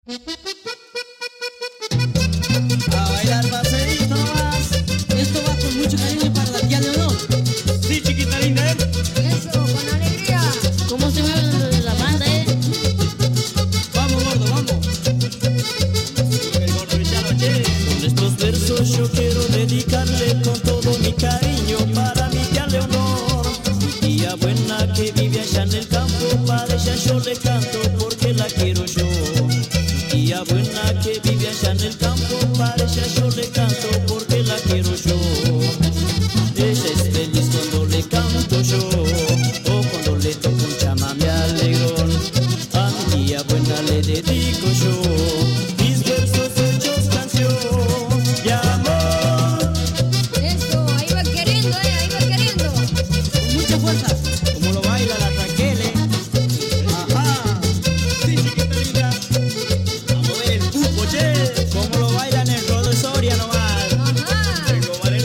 A bailar paseíto nomás. Esto va con mucho cariño para la tía Leonor. Sí, chiquita linda, ¿eh? Eso, con alegría. ¿Cómo se mueve la banda, Vamos, gordo, vamos. El gordo Villano, che. Con estos versos yo quiero dedicarle con todo mi cariño para mi tía Leonor, mi tía buena que vive allá en el campo. Para ella yo le canto porque la quiero yo. Mi tía buena que vive allá en el campo. Para ella yo le canto porque la quiero yo. Ella es feliz cuando le canto yo, o cuando le toco un chamamé alegrón. A mi tía buena le dedico yo mis versos hechos canción de amor. Eso, ahí va queriendo, ahí va queriendo. Con mucha fuerza. Como lo baila la Raquel, ¿eh? Ajá. Sí, chiquita linda. A mover el cupo, che. Como lo bailan en Rodo Soria nomás. Ajá. Tengo Varela.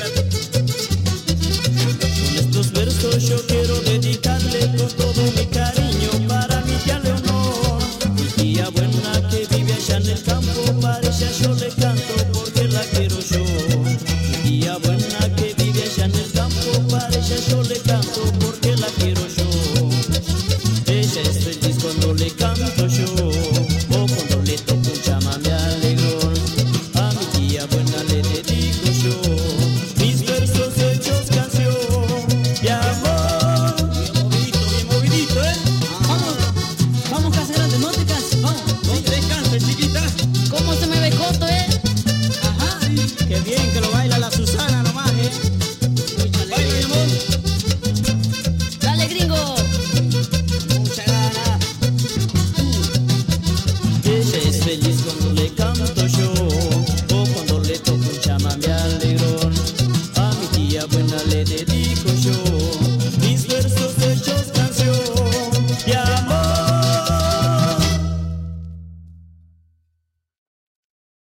Con estos versos yo quiero dedicarle con todo mi cariño para mi tía Leonor, mi tía buena que vive allá en el campo.